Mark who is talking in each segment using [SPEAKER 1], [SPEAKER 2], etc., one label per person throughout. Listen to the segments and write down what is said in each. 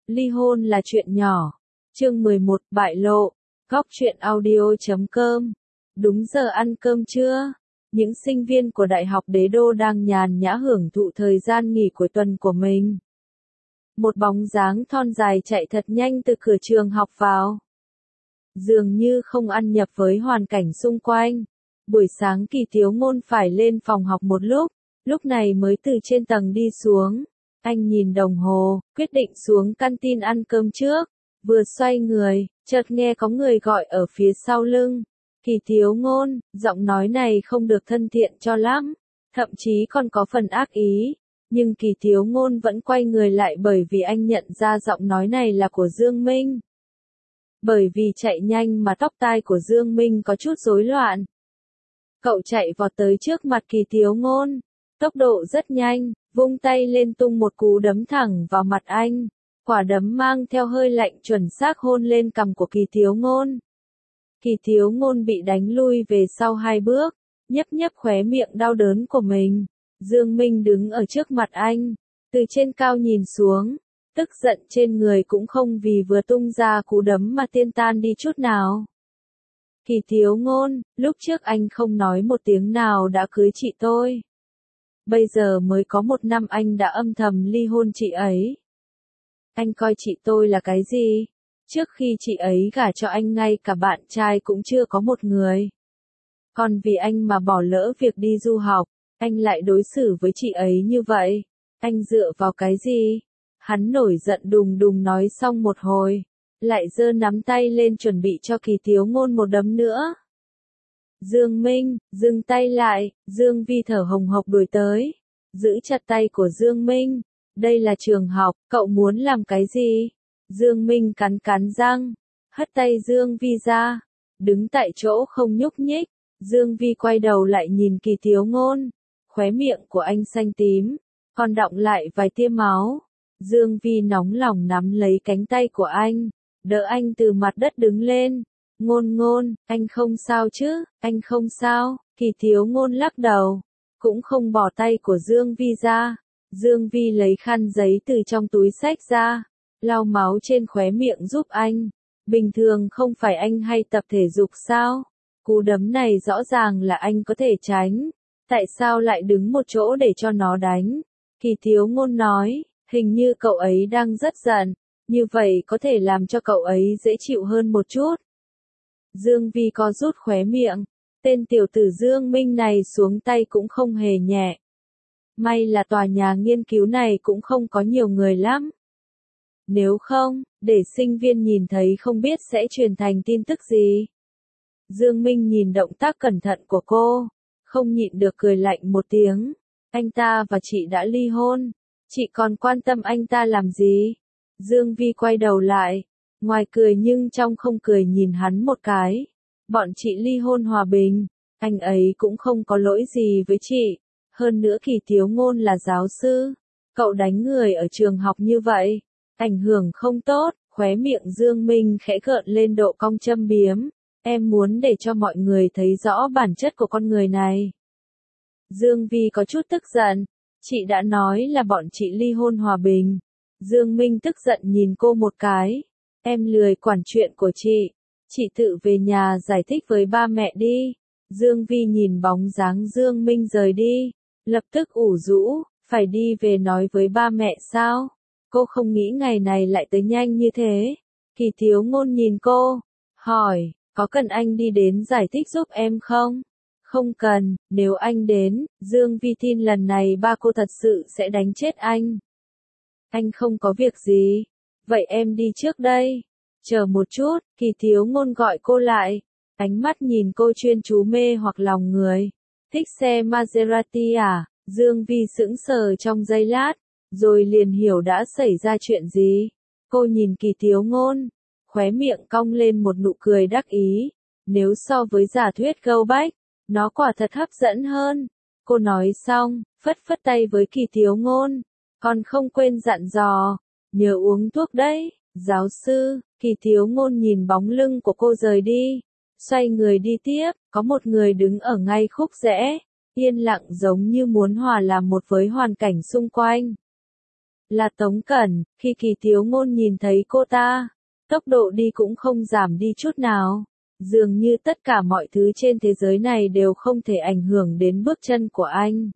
[SPEAKER 1] Ly hôn là chuyện nhỏ. Chương 11, bại lộ. Góc truyện audio.com. Đúng giờ ăn cơm trưa. Những sinh viên của Đại học Đế Đô đang nhàn nhã hưởng thụ thời gian nghỉ cuối tuần của mình. Một bóng dáng thon dài chạy thật nhanh từ cửa trường học vào. Dường như không ăn nhập với hoàn cảnh xung quanh. Buổi sáng Kỳ Thiếu Ngôn phải lên phòng học một lúc này mới từ trên tầng đi xuống. Anh nhìn đồng hồ, quyết định xuống canteen ăn cơm trước. Vừa xoay người, chợt nghe có người gọi ở phía sau lưng. Kỳ Thiếu Ngôn, giọng nói này không được thân thiện cho lắm, thậm chí còn có phần ác ý. Nhưng Kỳ Thiếu Ngôn vẫn quay người lại bởi vì anh nhận ra giọng nói này là của Dương Minh. Bởi vì chạy nhanh mà tóc tai của Dương Minh có chút rối loạn. Cậu chạy vọt tới trước mặt Kỳ Thiếu Ngôn, tốc độ rất nhanh, vung tay lên tung một cú đấm thẳng vào mặt anh. Quả đấm mang theo hơi lạnh chuẩn xác hôn lên cằm của Kỳ Thiếu Ngôn. Kỳ Thiếu Ngôn bị đánh lui về sau 2 bước, nhấp nhấp khóe miệng đau đớn của mình. Dương Minh đứng ở trước mặt anh, từ trên cao nhìn xuống, tức giận trên người cũng không vì vừa tung ra cú đấm mà tiêu tan đi chút nào. Kỳ Thiếu Ngôn, lúc trước anh không nói một tiếng nào đã cưới chị tôi. Bây giờ mới có 1 năm anh đã âm thầm ly hôn chị ấy. Anh coi chị tôi là cái gì? Trước khi chị ấy gả cho anh ngay cả bạn trai cũng chưa có một người. Còn vì anh mà bỏ lỡ việc đi du học, anh lại đối xử với chị ấy như vậy. Anh dựa vào cái gì? Hắn nổi giận đùng đùng nói xong một hồi, lại giơ nắm tay lên chuẩn bị cho Kỳ Thiếu Ngôn một đấm nữa. Dương Minh, dừng tay lại, Dương Vi thở hồng hộc đuổi tới, giữ chặt tay của Dương Minh. Đây là trường học, cậu muốn làm cái gì? Dương Minh cắn cắn răng, hất tay Dương Vi ra, đứng tại chỗ không nhúc nhích. Dương Vi quay đầu lại nhìn Kỳ Thiếu Ngôn, khóe miệng của anh xanh tím, còn đọng lại vài tia máu. Dương Vi nóng lòng nắm lấy cánh tay của anh, đỡ anh từ mặt đất đứng lên. Ngôn Ngôn, anh không sao chứ? Anh không sao. Kỳ Thiếu Ngôn lắc đầu, cũng không bỏ tay của Dương Vi ra. Dương Vi lấy khăn giấy từ trong túi xách ra, lau máu trên khóe miệng giúp anh. Bình thường không phải anh hay tập thể dục sao? Cú đấm này rõ ràng là anh có thể tránh. Tại sao lại đứng một chỗ để cho nó đánh? Kỳ Thiếu Ngôn nói, hình như cậu ấy đang rất giận, như vậy có thể làm cho cậu ấy dễ chịu hơn một chút. Dương Vi có rút khóe miệng, tên tiểu tử Dương Minh này xuống tay cũng không hề nhẹ. May là tòa nhà nghiên cứu này cũng không có nhiều người lắm. Nếu không, để sinh viên nhìn thấy không biết sẽ truyền thành tin tức gì. Dương Minh nhìn động tác cẩn thận của cô, không nhịn được cười lạnh một tiếng. Anh ta và chị đã ly hôn, chị còn quan tâm anh ta làm gì? Dương Vi quay đầu lại, ngoài cười nhưng trong không cười nhìn hắn một cái. Bọn chị ly hôn hòa bình, anh ấy cũng không có lỗi gì với chị. Hơn nữa Kỳ Thiếu Ngôn là giáo sư, cậu đánh người ở trường học như vậy, ảnh hưởng không tốt. Khóe miệng Dương Minh khẽ gợn lên độ cong châm biếm. Em muốn để cho mọi người thấy rõ bản chất của con người này. Dương Vi có chút tức giận, chị đã nói là bọn chị ly hôn hòa bình. Dương Minh tức giận nhìn cô một cái. Em lười quản chuyện của chị tự về nhà giải thích với ba mẹ đi. Dương Vi nhìn bóng dáng Dương Minh rời đi, lập tức ủ rũ, phải đi về nói với ba mẹ sao? Cô không nghĩ ngày này lại tới nhanh như thế. Kỳ Thiếu Ngôn nhìn cô, hỏi, có cần anh đi đến giải thích giúp em không? Không cần, nếu anh đến, Dương Vi tin lần này ba cô thật sự sẽ đánh chết anh. Anh không có việc gì, vậy em đi trước đây. Chờ một chút, Kỳ Thiếu Ngôn gọi cô lại, ánh mắt nhìn cô chuyên chú mê hoặc lòng người. Thích xe Maserati à? Dương Vi sững sờ trong giây lát, rồi liền hiểu đã xảy ra chuyện gì. Cô nhìn Kỳ Thiếu Ngôn, khóe miệng cong lên một nụ cười đắc ý. Nếu so với giả thuyết Gâu Bách, nó quả thật hấp dẫn hơn. Cô nói xong, phất phất tay với Kỳ Thiếu Ngôn, còn không quên dặn dò, nhớ uống thuốc đấy. Giáo sư. Kỳ Thiếu Ngôn nhìn bóng lưng của cô rời đi, xoay người đi tiếp. Có một người đứng ở ngay khúc rẽ, yên lặng giống như muốn hòa làm một với hoàn cảnh xung quanh. Là Tống Cẩn. Khi Kỳ Thiếu Ngôn nhìn thấy cô ta, tốc độ đi cũng không giảm đi chút nào. Dường như tất cả mọi thứ trên thế giới này đều không thể ảnh hưởng đến bước chân của anh.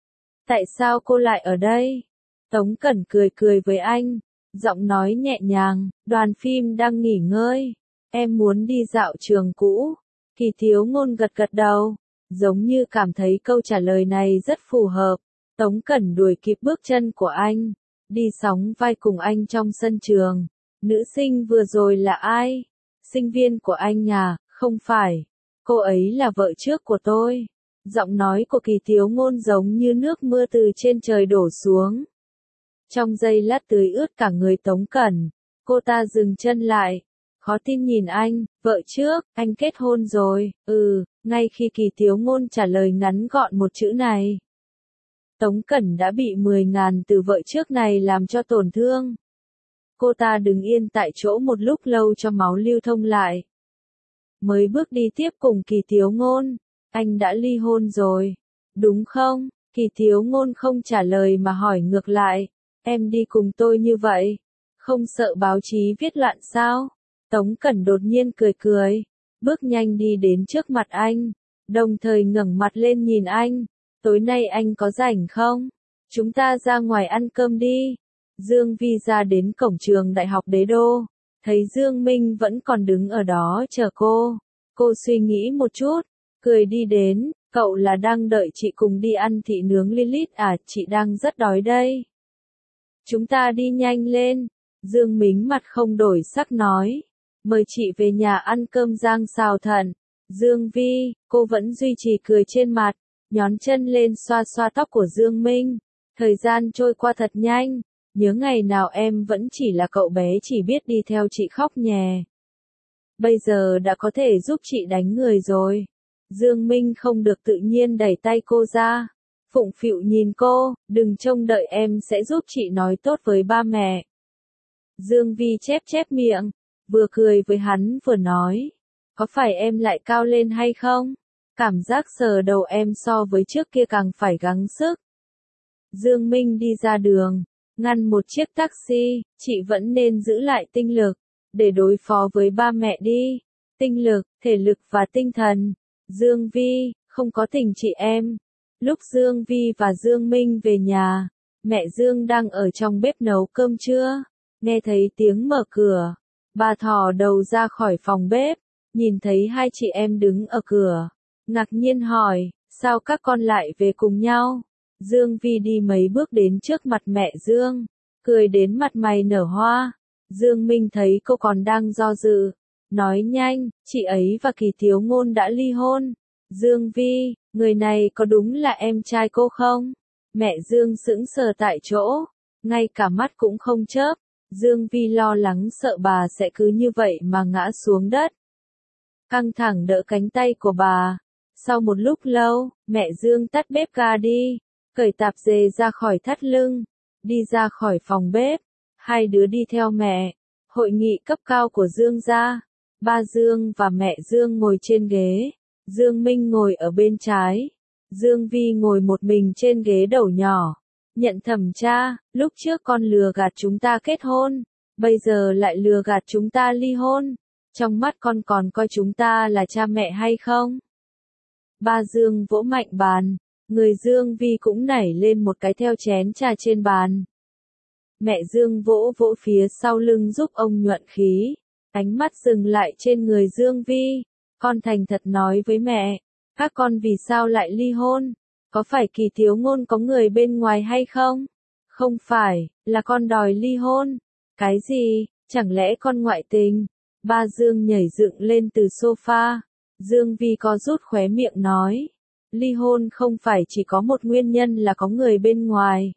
[SPEAKER 1] Tại sao cô lại ở đây? Tống Cẩn cười cười với anh, giọng nói nhẹ nhàng, đoàn phim đang nghỉ ngơi. Em muốn đi dạo trường cũ. Kỳ Thiếu Ngôn gật gật đầu, giống như cảm thấy câu trả lời này rất phù hợp. Tống Cẩn đuổi kịp bước chân của anh, đi sóng vai cùng anh trong sân trường. Nữ sinh vừa rồi là ai? Sinh viên của anh à? Không phải. Cô ấy là vợ trước của tôi. Giọng nói của Kỳ Thiếu Ngôn giống như nước mưa từ trên trời đổ xuống. Trong giây lát tưới ướt cả người Tống Cẩn, cô ta dừng chân lại, khó tin nhìn anh, vợ trước, anh kết hôn rồi, ngay khi Kỳ Thiếu Ngôn trả lời ngắn gọn một chữ này. Tống Cẩn đã bị 10.000 từ vợ trước này làm cho tổn thương. Cô ta đứng yên tại chỗ một lúc lâu cho máu lưu thông lại. Mới bước đi tiếp cùng Kỳ Thiếu Ngôn, anh đã ly hôn rồi, đúng không? Kỳ Thiếu Ngôn không trả lời mà hỏi ngược lại, em đi cùng tôi như vậy, không sợ báo chí viết loạn sao? Tống Cẩn đột nhiên cười cười, bước nhanh đi đến trước mặt anh, đồng thời ngẩng mặt lên nhìn anh, tối nay anh có rảnh không? Chúng ta ra ngoài ăn cơm đi. Dương Vi ra đến cổng trường Đại học Đế Đô, thấy Dương Minh vẫn còn đứng ở đó chờ cô. Cô suy nghĩ một chút, cười đi đến, cậu là đang đợi chị cùng đi ăn thịt nướng Lilith à, chị đang rất đói đây. Chúng ta đi nhanh lên, Dương Minh mặt không đổi sắc nói, mời chị về nhà ăn cơm rang xào thận. Dương Vi, cô vẫn duy trì cười trên mặt, nhón chân lên xoa xoa tóc của Dương Minh. Thời gian trôi qua thật nhanh, nhớ ngày nào em vẫn chỉ là cậu bé chỉ biết đi theo chị khóc nhè. Bây giờ đã có thể giúp chị đánh người rồi. Dương Minh không được tự nhiên đẩy tay cô ra. Phụng phịu nhìn cô, đừng trông đợi em sẽ giúp chị nói tốt với ba mẹ. Dương Vi chép chép miệng, vừa cười với hắn vừa nói, có phải em lại cao lên hay không? Cảm giác sờ đầu em so với trước kia càng phải gắng sức. Dương Minh đi ra đường, ngăn một chiếc taxi, chị vẫn nên giữ lại tinh lực, để đối phó với ba mẹ đi. Tinh lực, thể lực và tinh thần. Dương Vi, không có tình chị em. Lúc Dương Vi và Dương Minh về nhà, mẹ Dương đang ở trong bếp nấu cơm trưa. Nghe thấy tiếng mở cửa, bà thò đầu ra khỏi phòng bếp, nhìn thấy hai chị em đứng ở cửa, ngạc nhiên hỏi, sao các con lại về cùng nhau? Dương Vi đi mấy bước đến trước mặt mẹ Dương, cười đến mặt mày nở hoa. Dương Minh thấy cô còn đang do dự, nói nhanh, chị ấy và Kỳ Thiếu Ngôn đã ly hôn. Dương Vi, người này có đúng là em trai cô không? Mẹ Dương sững sờ tại chỗ, ngay cả mắt cũng không chớp. Dương Vi lo lắng sợ bà sẽ cứ như vậy mà ngã xuống đất. Căng thẳng đỡ cánh tay của bà. Sau một lúc lâu, mẹ Dương tắt bếp ga đi, cởi tạp dề ra khỏi thắt lưng, đi ra khỏi phòng bếp. Hai đứa đi theo mẹ. Hội nghị cấp cao của Dương gia. Ba Dương và mẹ Dương ngồi trên ghế. Dương Minh ngồi ở bên trái. Dương Vi ngồi một mình trên ghế đầu nhỏ. Nhận thẩm tra, lúc trước con lừa gạt chúng ta kết hôn, bây giờ lại lừa gạt chúng ta ly hôn. Trong mắt con còn coi chúng ta là cha mẹ hay không? Ba Dương vỗ mạnh bàn, người Dương Vi cũng nảy lên một cái theo chén trà trên bàn. Mẹ Dương vỗ vỗ phía sau lưng giúp ông nhuận khí, ánh mắt dừng lại trên người Dương Vi. Con thành thật nói với mẹ, các con vì sao lại ly hôn? Có phải Kỳ Thiếu Ngôn có người bên ngoài hay không? Không phải, là con đòi ly hôn. Cái gì? Chẳng lẽ con ngoại tình? Ba Dương nhảy dựng lên từ sofa. Dương Vi co rút khóe miệng nói. Ly hôn không phải chỉ có một nguyên nhân là có người bên ngoài.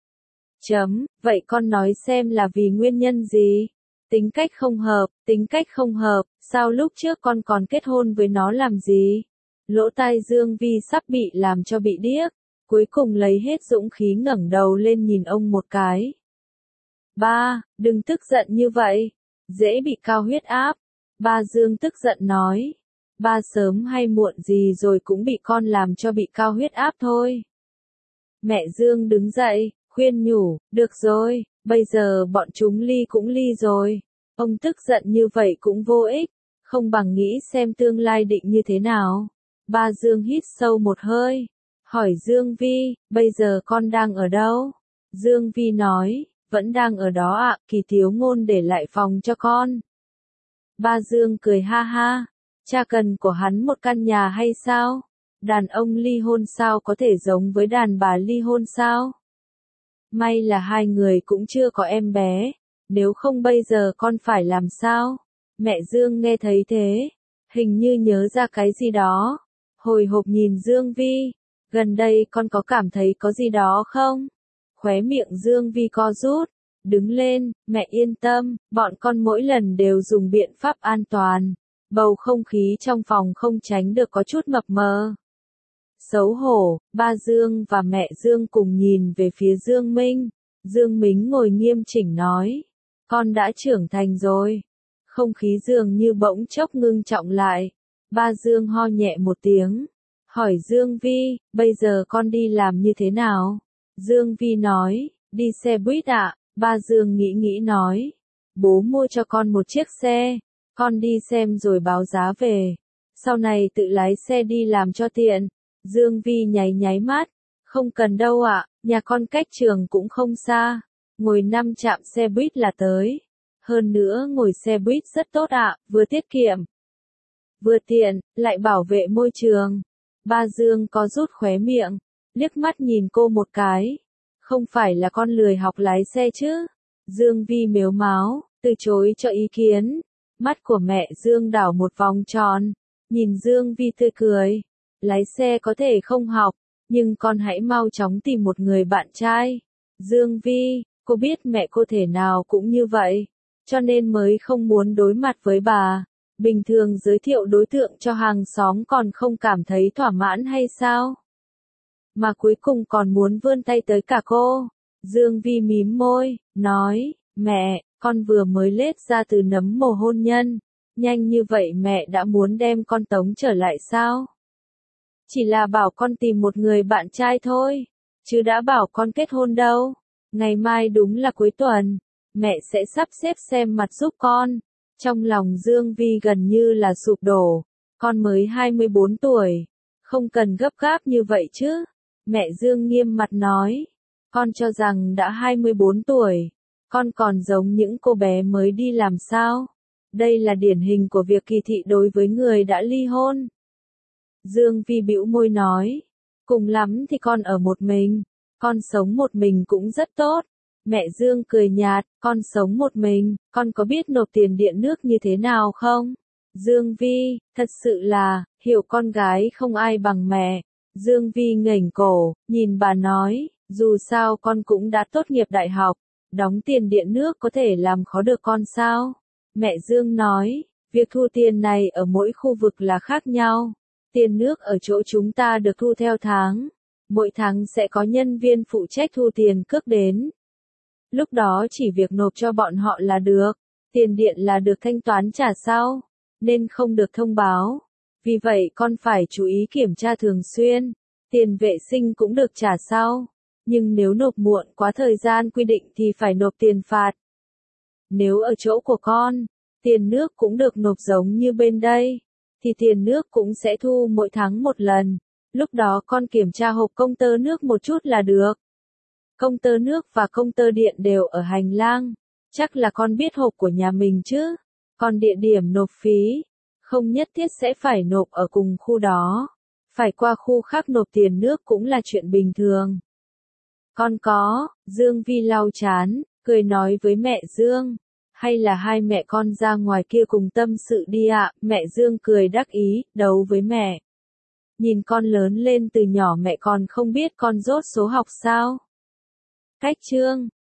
[SPEAKER 1] Vậy con nói xem là vì nguyên nhân gì? Tính cách không hợp, sao lúc trước con còn kết hôn với nó làm gì? Lỗ tai Dương Vi sắp bị làm cho bị điếc, cuối cùng lấy hết dũng khí ngẩng đầu lên nhìn ông một cái. Ba, đừng tức giận như vậy, dễ bị cao huyết áp. Ba Dương tức giận nói. Ba sớm hay muộn gì rồi cũng bị con làm cho bị cao huyết áp thôi. Mẹ Dương đứng dậy, khuyên nhủ, được rồi, bây giờ bọn chúng ly cũng ly rồi. Ông tức giận như vậy cũng vô ích, không bằng nghĩ xem tương lai định như thế nào. Ba Dương hít sâu một hơi, hỏi Dương Vi, bây giờ con đang ở đâu? Dương Vi nói, vẫn đang ở đó ạ, Kỳ thiếu ngôn để lại phòng cho con. Ba Dương cười ha ha, cha cần của hắn một căn nhà hay sao? Đàn ông ly hôn sao có thể giống với đàn bà ly hôn sao? May là hai người cũng chưa có em bé, nếu không bây giờ con phải làm sao? Mẹ Dương nghe thấy thế, hình như nhớ ra cái gì đó, hồi hộp nhìn Dương Vi, gần đây con có cảm thấy có gì đó không? Khóe miệng Dương Vi co rút, đứng lên, mẹ yên tâm, bọn con mỗi lần đều dùng biện pháp an toàn. Bầu không khí trong phòng không tránh được có chút mập mờ. Xấu hổ, ba Dương và mẹ Dương cùng nhìn về phía Dương Minh. Dương Minh ngồi nghiêm chỉnh nói, con đã trưởng thành rồi. Không khí dường như bỗng chốc ngưng trọng lại. Ba Dương ho nhẹ một tiếng, hỏi Dương Vi, bây giờ con đi làm như thế nào? Dương Vi nói, đi xe buýt ạ. Ba Dương nghĩ nghĩ nói, bố mua cho con một chiếc xe, con đi xem rồi báo giá về, sau này tự lái xe đi làm cho tiện. Dương Vi nháy nháy mắt, không cần đâu ạ, nhà con cách trường cũng không xa, ngồi 5 trạm xe buýt là tới. Hơn nữa ngồi xe buýt rất tốt ạ, vừa tiết kiệm, vừa tiện, lại bảo vệ môi trường. Ba Dương có rút khóe miệng, liếc mắt nhìn cô một cái. Không phải là con lười học lái xe chứ? Dương Vi mếu máo, từ chối cho ý kiến. Mắt của mẹ Dương đảo một vòng tròn, nhìn Dương Vi tươi cười. Lái xe có thể không học, nhưng con hãy mau chóng tìm một người bạn trai. Dương Vi, cô biết mẹ cô thể nào cũng như vậy, cho nên mới không muốn đối mặt với bà. Bình thường giới thiệu đối tượng cho hàng xóm còn không cảm thấy thỏa mãn hay sao? Mà cuối cùng còn muốn vươn tay tới cả cô. Dương Vi mím môi, nói, mẹ, con vừa mới lết ra từ nấm mồ hôn nhân. Nhanh như vậy mẹ đã muốn đem con tống trở lại sao? Chỉ là bảo con tìm một người bạn trai thôi, chứ đã bảo con kết hôn đâu. Ngày mai đúng là cuối tuần, mẹ sẽ sắp xếp xem mặt giúp con. Trong lòng Dương Vi gần như là sụp đổ, con mới 24 tuổi, không cần gấp gáp như vậy chứ. Mẹ Dương nghiêm mặt nói, con cho rằng đã 24 tuổi, con còn giống những cô bé mới đi làm sao? Đây là điển hình của việc kỳ thị đối với người đã ly hôn. Dương Vi bĩu môi nói, cùng lắm thì con ở một mình, con sống một mình cũng rất tốt. Mẹ Dương cười nhạt, con sống một mình, con có biết nộp tiền điện nước như thế nào không? Dương Vi, thật sự là, hiểu con gái không ai bằng mẹ. Dương Vi ngẩng cổ, nhìn bà nói, dù sao con cũng đã tốt nghiệp đại học, đóng tiền điện nước có thể làm khó được con sao? Mẹ Dương nói, việc thu tiền này ở mỗi khu vực là khác nhau. Tiền nước ở chỗ chúng ta được thu theo tháng. Mỗi tháng sẽ có nhân viên phụ trách thu tiền cước đến. Lúc đó chỉ việc nộp cho bọn họ là được. Tiền điện là được thanh toán trả sau, nên không được thông báo. Vì vậy con phải chú ý kiểm tra thường xuyên. Tiền vệ sinh cũng được trả sau. Nhưng nếu nộp muộn quá thời gian quy định thì phải nộp tiền phạt. Nếu ở chỗ của con, tiền nước cũng được nộp giống như bên đây, thì tiền nước cũng sẽ thu mỗi tháng một lần. Lúc đó con kiểm tra hộp công tơ nước một chút là được. Công tơ nước và công tơ điện đều ở hành lang. Chắc là con biết hộp của nhà mình chứ. Còn địa điểm nộp phí, không nhất thiết sẽ phải nộp ở cùng khu đó. Phải qua khu khác nộp tiền nước cũng là chuyện bình thường. Con có, Dương Vi lau chán, cười nói với mẹ Dương. Hay là hai mẹ con ra ngoài kia cùng tâm sự đi ạ. Mẹ Dương cười đắc ý, đấu với mẹ. Nhìn con lớn lên từ nhỏ mẹ còn không biết con dốt số học sao? Cách chương